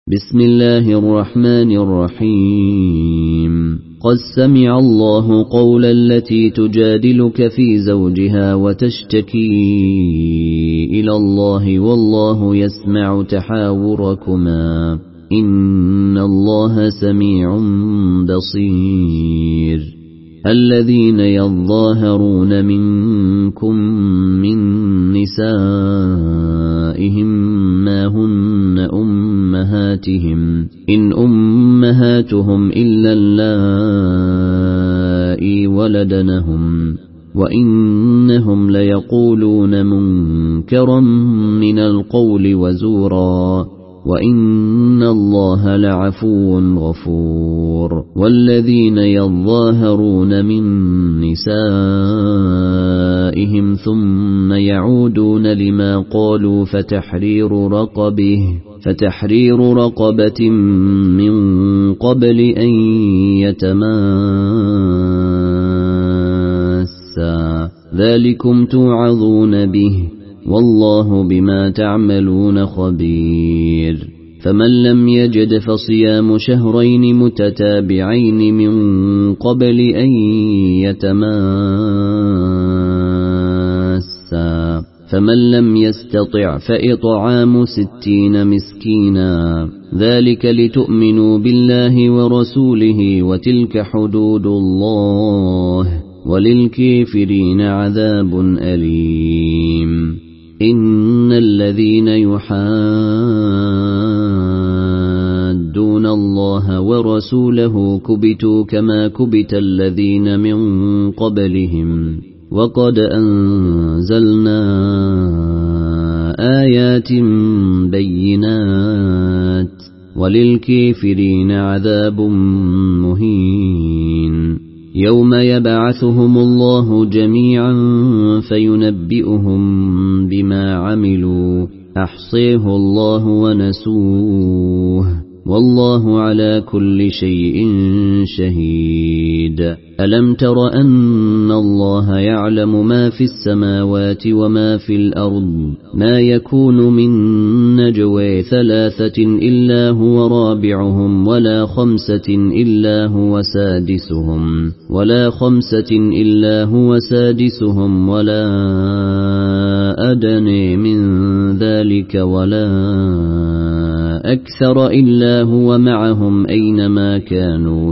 بسم الله الرحمن الرحيم قد سمع الله قول التي تجادلك في زوجها وتشتكي إلى الله والله يسمع تحاوركما إن الله سميع بصير الذين يظاهرون منكم من نسائهم ما هن أمهاتهم إن أمهاتهم إلا اللائي ولدنهم وإنهم ليقولون منكرا من القول وزورا وإن الله لعفو غفور والذين يظاهرون من نسائهم ثم يعودون لما قالوا فتحرير رقبة من قبل أن يتماسا ذلكم توعظون به والله بما تعملون خبير فمن لم يجد فصيام شهرين متتابعين من قبل أن يتماسا فمن لم يستطع فإطعام 60 مسكينا ذلك لتؤمنوا بالله ورسوله وتلك حدود الله وللكافرين عذاب أليم إن الذين يحادون الله ورسوله كبتوا كما كبت الذين من قبلهم وقد أنزلنا آيات بينات وللكافرين عذاب مهين يوم يبعثهم الله جميعا فينبئهم بما عملوا أحصيه الله ونسوه والله على كل شيء شهيد ألم تر أن الله يعلم ما في السماوات وما في الأرض ما يكون من نجوى 3 إلا هو رابعهم ولا 5 إلا هو سادسهم ولا أدنى من ذلك ولا أكثر إلا هو معهم أينما كانوا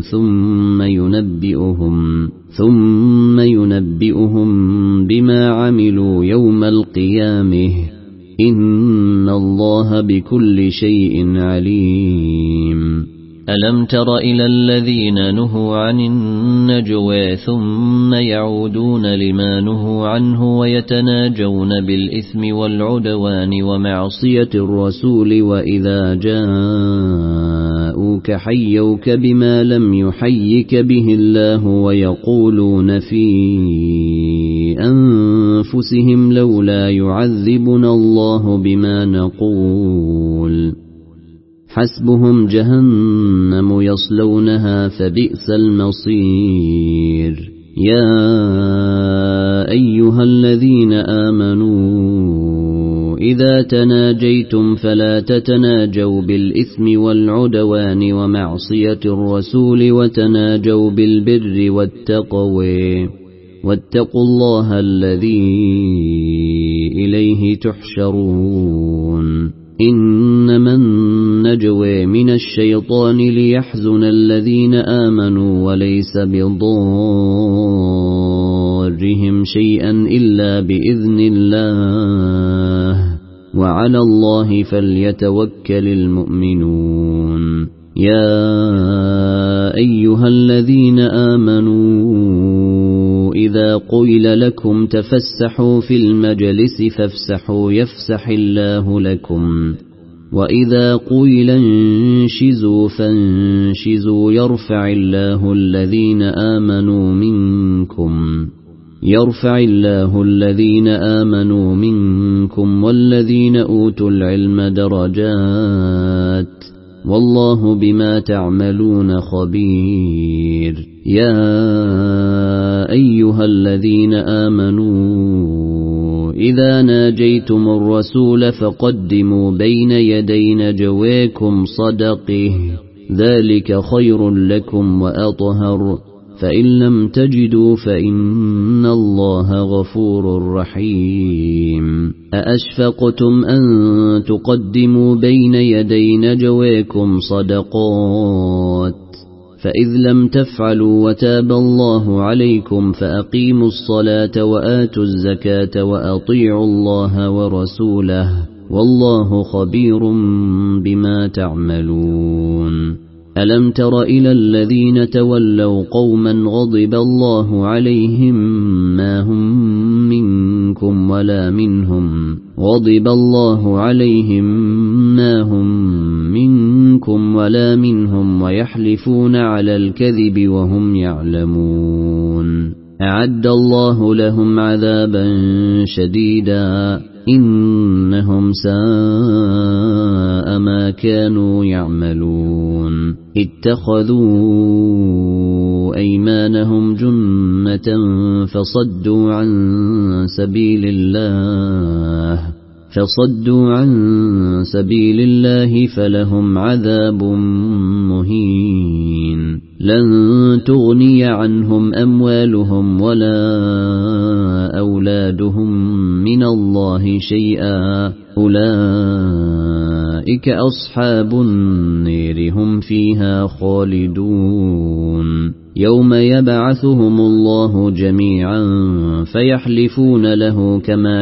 ثم ينبئهم بما عملوا يوم القيامة إن الله بكل شيء عليم ألم تر إلى الذين نهوا عن النجوى ثم يعودون لما نهوا عنه ويتناجون بالإثم والعدوان ومعصية الرسول وإذا جاءوك حيوك بما لم يحيك به الله ويقولون في أنفسهم لولا يعذبنا الله بما نقول حسبهم جهنم يصلونها فبئس المصير يا أيها الذين آمنوا إذا تناجيتم فلا تتناجوا بالإثم والعدوان ومعصية الرسول وتناجوا بالبر والتقوى واتقوا الله الذي إليه تحشرون إنما النجوى من الشيطان ليحزن الذين آمنوا وليس بضارهم شيئا إلا بإذن الله وعلى الله فليتوكل المؤمنون يا أيها الذين آمنوا إذا قيل لكم تفسحوا في المجلس فافسحوا يفسح الله لكم وإذا قيل انشزوا فانشزوا يرفع الله الذين آمنوا منكم والذين أوتوا العلم درجات والله بما تعملون خبير يا أيها الذين آمنوا إذا ناجيتم الرسول فقدموا بين يدي نجويكم صدقه ذلك خير لكم وأطهر فإن لم تجدوا فإن الله غفور رحيم أأشفقتم أن تقدموا بين يدي نجويكم صدقات فإذ لم تفعلوا وتاب الله عليكم فأقيموا الصلاة وآتوا الزكاة وأطيعوا الله ورسوله والله خبير بما تعملون ألم تر إلى الذين تولوا قوما غضب الله عليهم ما هم منكم ولا منهم غضب الله عليهم ما هم منكم ولا منهم ويحلفون على الكذب وهم يعلمون أعد الله لهم عذابا شديدا إنهم ساء ما كانوا يعملون اتخذوا أيمانهم جنة فصدوا عن سبيل الله فلهم عذاب مهين لن تغني عنهم أموالهم ولا أولادهم من الله شيئا أولئك أصحاب النير هم فيها خالدون يوم يبعثهم الله جميعا فيحلفون له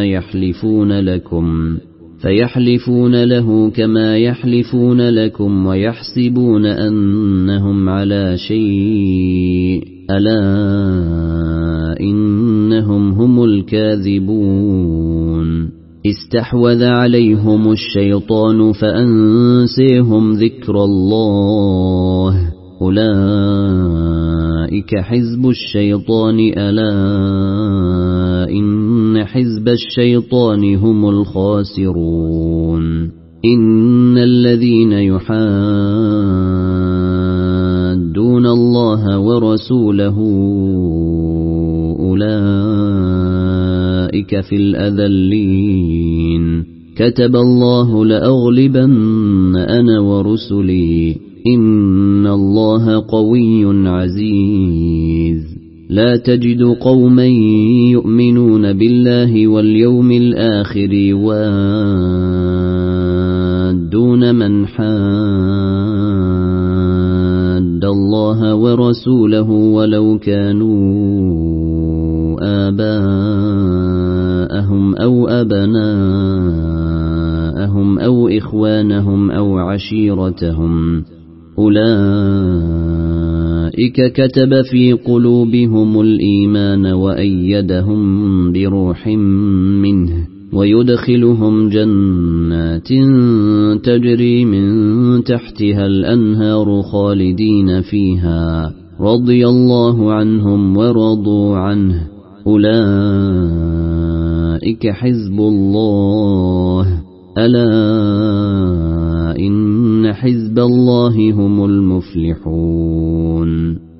كما يحلفون لكم ويحسبون أنهم على شيء ألا إنهم هم الكاذبون استحوذ عليهم الشيطان فأنسيهم ذكر الله أولئك حزب الشيطان ألا إن حزب الشيطان هم الخاسرون إن الذين يحادون الله ورسوله أولئك في الأذلين كتب الله لأغلبن أنا ورسلي إن الله قوي عزيز لا تجد قوما يؤمنون بالله واليوم الآخر يوادون من حاد الله ورسوله ولو كانوا آباءهم أو أبناءهم أو إخوانهم أو عشيرتهم أولئك كتب في قلوبهم الإيمان وأيدهم بروح منه ويدخلهم جنات تجري من تحتها الأنهار خالدين فيها رضي الله عنهم ورضوا عنه أولئك حزب الله ألا إن حزب الله هم المفلحون